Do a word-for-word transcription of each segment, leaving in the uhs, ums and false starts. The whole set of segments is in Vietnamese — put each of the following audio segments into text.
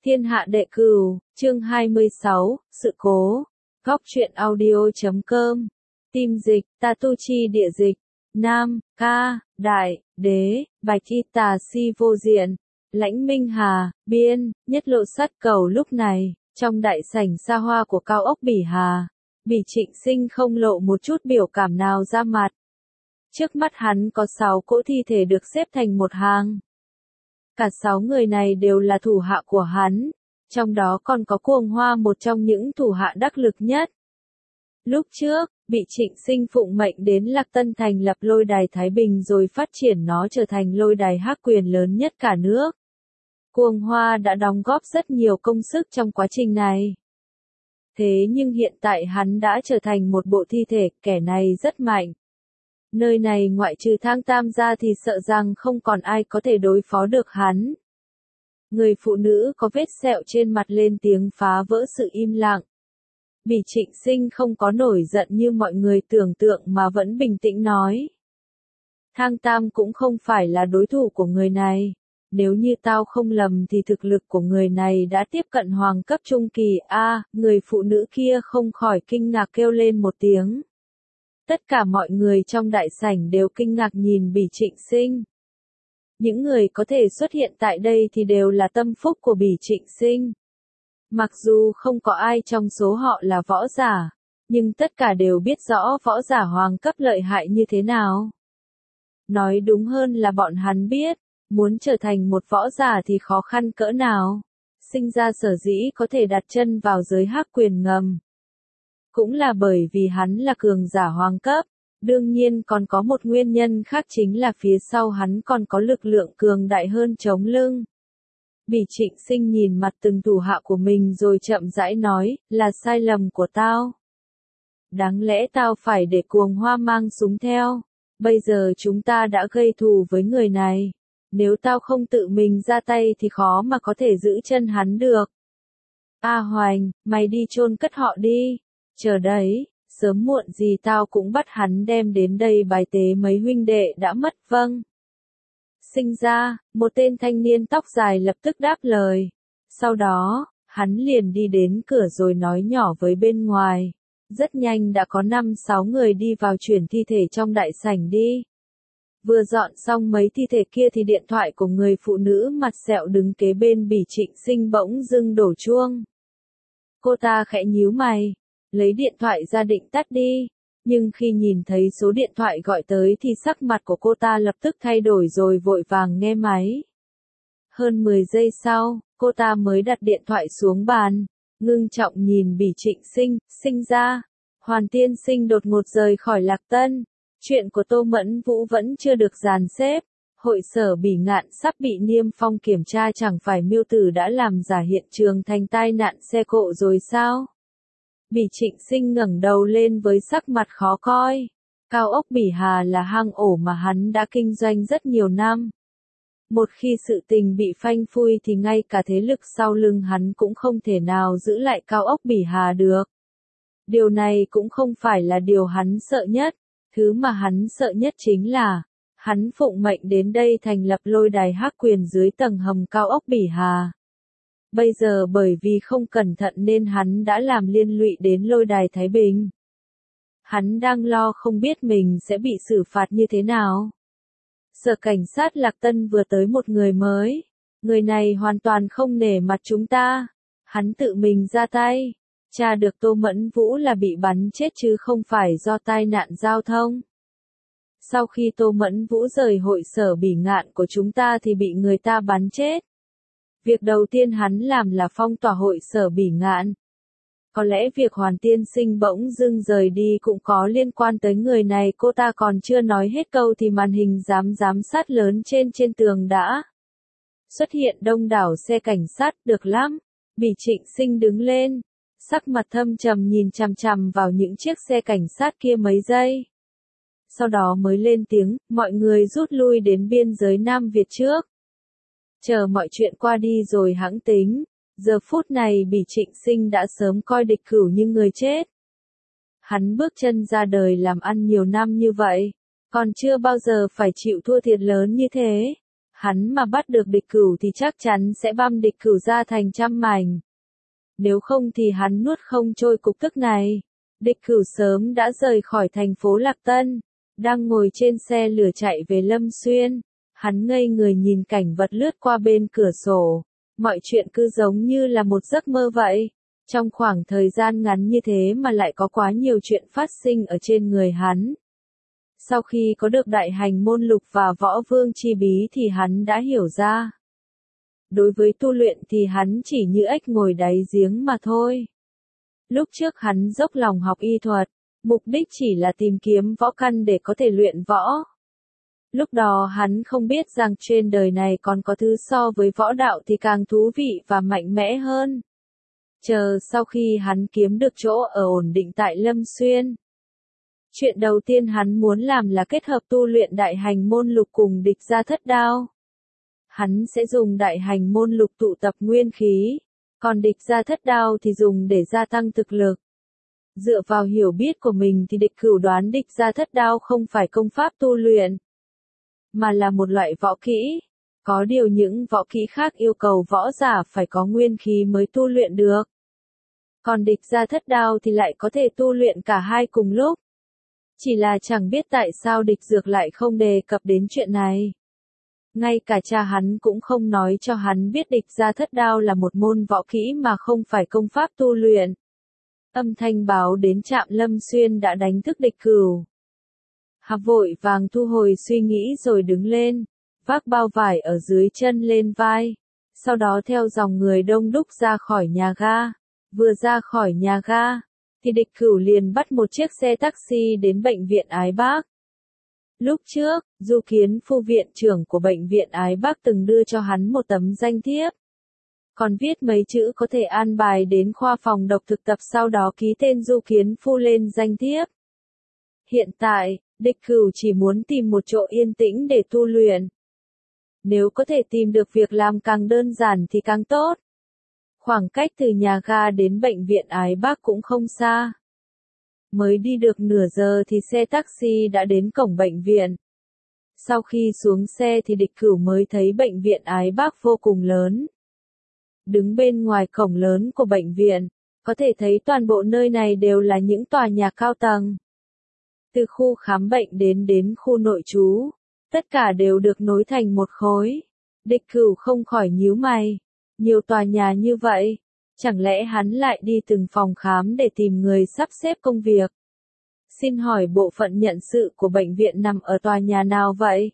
Thiên hạ đệ cửu, chương hai mươi sáu, sự cố. Góc truyện audio.com. Tim dịch, ta tu chi địa dịch. Nam, ca, đại, đế, bạch y tà si vô diện. Lãnh Minh Hà, biên, nhất lộ sát cầu lúc này, trong đại sảnh xa hoa của cao ốc Bỉ Hà. Bỉ Trịnh Sinh không lộ một chút biểu cảm nào ra mặt. Trước mắt hắn có sáu cỗ thi thể được xếp thành một hàng. Cả sáu người này đều là thủ hạ của hắn, trong đó còn có Cuồng Hoa, một trong những thủ hạ đắc lực nhất. Lúc trước, bị Trịnh Sinh phụng mệnh đến Lạc Tân thành lập lôi đài Thái Bình rồi phát triển nó trở thành lôi đài hắc quyền lớn nhất cả nước. Cuồng Hoa đã đóng góp rất nhiều công sức trong quá trình này. Thế nhưng hiện tại hắn đã trở thành một bộ thi thể, kẻ này rất mạnh. Nơi này ngoại trừ Thang Tam ra thì sợ rằng không còn ai có thể đối phó được hắn. Người phụ nữ có vết sẹo trên mặt lên tiếng phá vỡ sự im lặng. Bỉ Trịnh Sinh không có nổi giận như mọi người tưởng tượng mà vẫn bình tĩnh nói. Thang Tam cũng không phải là đối thủ của người này. Nếu như tao không lầm thì thực lực của người này đã tiếp cận hoàng cấp trung kỳ. A, à, người phụ nữ kia không khỏi kinh ngạc kêu lên một tiếng. Tất cả mọi người trong đại sảnh đều kinh ngạc nhìn Bỉ Trịnh Sinh. Những người có thể xuất hiện tại đây thì đều là tâm phúc của Bỉ Trịnh Sinh. Mặc dù không có ai trong số họ là võ giả, nhưng tất cả đều biết rõ võ giả hoàng cấp lợi hại như thế nào. Nói đúng hơn là bọn hắn biết, muốn trở thành một võ giả thì khó khăn cỡ nào. Sinh ra sở dĩ có thể đặt chân vào giới hắc quyền ngầm. Cũng là bởi vì hắn là cường giả hoàng cấp, đương nhiên còn có một nguyên nhân khác chính là phía sau hắn còn có lực lượng cường đại hơn chống lưng. Bỉ Trịnh Sinh nhìn mặt từng thủ hạ của mình rồi chậm rãi nói, là sai lầm của tao. Đáng lẽ tao phải để Cuồng Hoa mang súng theo, bây giờ chúng ta đã gây thù với người này. Nếu tao không tự mình ra tay thì khó mà có thể giữ chân hắn được. A Hoành, mày đi chôn cất họ đi. Chờ đấy, sớm muộn gì tao cũng bắt hắn đem đến đây bài tế mấy huynh đệ đã mất. Vâng. Sinh ra, một tên thanh niên tóc dài lập tức đáp lời. Sau đó, hắn liền đi đến cửa rồi nói nhỏ với bên ngoài. Rất nhanh đã có năm sáu người đi vào chuyển thi thể trong đại sảnh đi. Vừa dọn xong mấy thi thể kia thì điện thoại của người phụ nữ mặt sẹo đứng kế bên Bỉ Trịnh Sinh bỗng dưng đổ chuông. Cô ta khẽ nhíu mày, lấy điện thoại ra định tắt đi, nhưng khi nhìn thấy số điện thoại gọi tới thì sắc mặt của cô ta lập tức thay đổi rồi vội vàng nghe máy. Hơn mười giây sau, cô ta mới đặt điện thoại xuống bàn, ngưng trọng nhìn Bỉ Trịnh Sinh. Sinh ra, Hoàn tiên sinh đột ngột rời khỏi Lạc Tân. Chuyện của Tô Mẫn Vũ vẫn chưa được dàn xếp. Hội sở Bỉ Ngạn sắp bị Niêm Phong kiểm tra, chẳng phải Miêu Tử đã làm giả hiện trường thành tai nạn xe cộ rồi sao? Bỉ Trịnh Sinh ngẩng đầu lên với sắc mặt khó coi. Cao ốc Bỉ Hà là hang ổ mà hắn đã kinh doanh rất nhiều năm. Một khi sự tình bị phanh phui thì ngay cả thế lực sau lưng hắn cũng không thể nào giữ lại cao ốc Bỉ Hà được. Điều này cũng không phải là điều hắn sợ nhất. Thứ mà hắn sợ nhất chính là, hắn phụng mệnh đến đây thành lập lôi đài hắc quyền dưới tầng hầm cao ốc Bỉ Hà. Bây giờ bởi vì không cẩn thận nên hắn đã làm liên lụy đến lôi đài Thái Bình. Hắn đang lo không biết mình sẽ bị xử phạt như thế nào. Sở cảnh sát Lạc Tân vừa tới một người mới. Người này hoàn toàn không nể mặt chúng ta. Hắn tự mình ra tay. Tra được Tô Mẫn Vũ là bị bắn chết chứ không phải do tai nạn giao thông. Sau khi Tô Mẫn Vũ rời hội sở Bỉ Ngạn của chúng ta thì bị người ta bắn chết. Việc đầu tiên hắn làm là phong tỏa hội sở Bỉ Ngạn. Có lẽ việc Hoàn tiên sinh bỗng dưng rời đi cũng có liên quan tới người này. Cô ta còn chưa nói hết câu thì màn hình giám giám sát lớn trên trên tường đã xuất hiện đông đảo xe cảnh sát. Được lắm. Bỉ Trịnh Sinh đứng lên, sắc mặt thâm trầm nhìn chằm chằm vào những chiếc xe cảnh sát kia mấy giây. Sau đó mới lên tiếng, mọi người rút lui đến biên giới Nam Việt trước. Chờ mọi chuyện qua đi rồi hãng tính. Giờ phút này Bỉ Trịnh Sinh đã sớm coi địch cửu như người chết. Hắn bước chân ra đời làm ăn nhiều năm như vậy, còn chưa bao giờ phải chịu thua thiệt lớn như thế. Hắn mà bắt được địch cửu thì chắc chắn sẽ băm địch cửu ra thành trăm mảnh. Nếu không thì hắn nuốt không trôi cục tức này. Địch cửu sớm đã rời khỏi thành phố Lạc Tân, đang ngồi trên xe lửa chạy về Lâm Xuyên. Hắn ngây người nhìn cảnh vật lướt qua bên cửa sổ. Mọi chuyện cứ giống như là một giấc mơ vậy. Trong khoảng thời gian ngắn như thế mà lại có quá nhiều chuyện phát sinh ở trên người hắn. Sau khi có được đại hành môn lục và võ vương chi bí thì hắn đã hiểu ra. Đối với tu luyện thì hắn chỉ như ếch ngồi đáy giếng mà thôi. Lúc trước hắn dốc lòng học y thuật, mục đích chỉ là tìm kiếm võ căn để có thể luyện võ. Lúc đó hắn không biết rằng trên đời này còn có thứ so với võ đạo thì càng thú vị và mạnh mẽ hơn. Chờ sau khi hắn kiếm được chỗ ở ổn định tại Lâm Xuyên. Chuyện đầu tiên hắn muốn làm là kết hợp tu luyện đại hành môn lục cùng địch gia thất đao. Hắn sẽ dùng đại hành môn lục tụ tập nguyên khí, còn địch gia thất đao thì dùng để gia tăng thực lực. Dựa vào hiểu biết của mình thì địch cửu đoán địch gia thất đao không phải công pháp tu luyện, mà là một loại võ kỹ. Có điều những võ kỹ khác yêu cầu võ giả phải có nguyên khí mới tu luyện được. Còn địch gia thất đao thì lại có thể tu luyện cả hai cùng lúc. Chỉ là chẳng biết tại sao địch dược lại không đề cập đến chuyện này. Ngay cả cha hắn cũng không nói cho hắn biết địch gia thất đao là một môn võ kỹ mà không phải công pháp tu luyện. Âm thanh báo đến trạm Lâm Xuyên đã đánh thức địch cửu. Hạp vội vàng thu hồi suy nghĩ rồi đứng lên, vác bao vải ở dưới chân lên vai. Sau đó theo dòng người đông đúc ra khỏi nhà ga. Vừa ra khỏi nhà ga, thì địch cửu liền bắt một chiếc xe taxi đến bệnh viện Ái Bác. Lúc trước, Du Kiến Phu viện trưởng của bệnh viện Ái Bác từng đưa cho hắn một tấm danh thiếp. Còn viết mấy chữ có thể an bài đến khoa phòng độc thực tập, sau đó ký tên Du Kiến Phu lên danh thiếp. Hiện tại, địch cửu chỉ muốn tìm một chỗ yên tĩnh để tu luyện. Nếu có thể tìm được việc làm càng đơn giản thì càng tốt. Khoảng cách từ nhà ga đến bệnh viện Ái Bác cũng không xa. Mới đi được nửa giờ thì xe taxi đã đến cổng bệnh viện. Sau khi xuống xe thì địch cửu mới thấy bệnh viện Ái Bác vô cùng lớn. Đứng bên ngoài cổng lớn của bệnh viện, có thể thấy toàn bộ nơi này đều là những tòa nhà cao tầng. Từ khu khám bệnh đến đến khu nội trú, tất cả đều được nối thành một khối. Địch cửu không khỏi nhíu mày. Nhiều tòa nhà như vậy, chẳng lẽ hắn lại đi từng phòng khám để tìm người sắp xếp công việc? Xin hỏi bộ phận nhận sự của bệnh viện nằm ở tòa nhà nào vậy?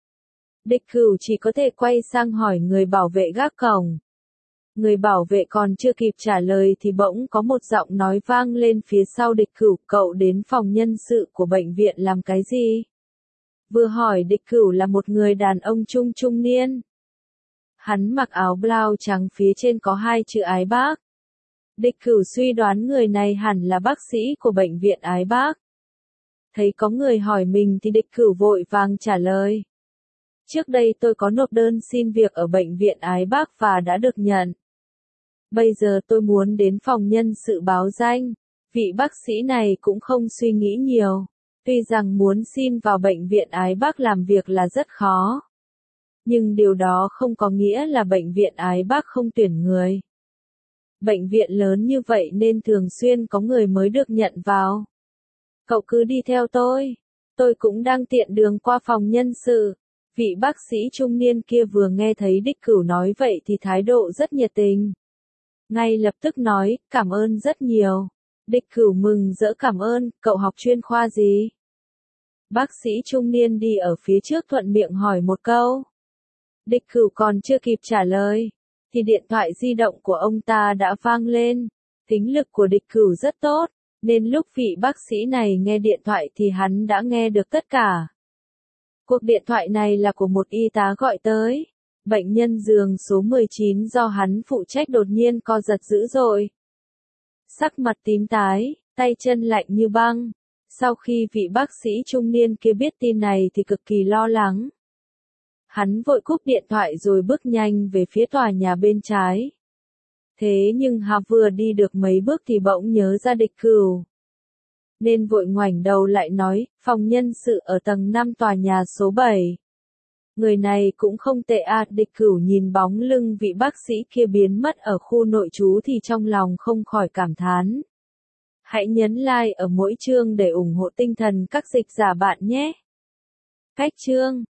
Địch cửu chỉ có thể quay sang hỏi người bảo vệ gác cổng. Người bảo vệ còn chưa kịp trả lời thì bỗng có một giọng nói vang lên phía sau địch cửu: cậu đến phòng nhân sự của bệnh viện làm cái gì? Vừa hỏi địch cửu là một người đàn ông trung trung niên. Hắn mặc áo blau trắng, phía trên có hai chữ Ái Bác. Địch cửu suy đoán người này hẳn là bác sĩ của bệnh viện Ái Bác. Thấy có người hỏi mình thì địch cửu vội vàng trả lời. Trước đây tôi có nộp đơn xin việc ở bệnh viện Ái Bác và đã được nhận. Bây giờ tôi muốn đến phòng nhân sự báo danh. Vị bác sĩ này cũng không suy nghĩ nhiều. Tuy rằng muốn xin vào bệnh viện Ái Bác làm việc là rất khó. Nhưng điều đó không có nghĩa là bệnh viện Ái Bác không tuyển người. Bệnh viện lớn như vậy nên thường xuyên có người mới được nhận vào. Cậu cứ đi theo tôi. Tôi cũng đang tiện đường qua phòng nhân sự. Vị bác sĩ trung niên kia vừa nghe thấy địch cửu nói vậy thì thái độ rất nhiệt tình. Ngay lập tức nói, cảm ơn rất nhiều. Địch cửu mừng rỡ cảm ơn, cậu học chuyên khoa gì? Bác sĩ trung niên đi ở phía trước thuận miệng hỏi một câu. Địch cửu còn chưa kịp trả lời, thì điện thoại di động của ông ta đã vang lên. Tính lực của địch cửu rất tốt, nên lúc vị bác sĩ này nghe điện thoại thì hắn đã nghe được tất cả. Cuộc điện thoại này là của một y tá gọi tới. Bệnh nhân giường số mười chín do hắn phụ trách đột nhiên co giật dữ dội. Sắc mặt tím tái, tay chân lạnh như băng. Sau khi vị bác sĩ trung niên kia biết tin này thì cực kỳ lo lắng. Hắn vội cúp điện thoại rồi bước nhanh về phía tòa nhà bên trái. Thế nhưng hắn vừa đi được mấy bước thì bỗng nhớ ra địch cửu. Nên vội ngoảnh đầu lại nói, phòng nhân sự ở tầng năm tòa nhà số bảy. Người này cũng không tệ à, Địch Cửu nhìn bóng lưng vị bác sĩ kia biến mất ở khu nội trú thì trong lòng không khỏi cảm thán. Hãy nhấn like ở mỗi chương để ủng hộ tinh thần các dịch giả bạn nhé. Cách chương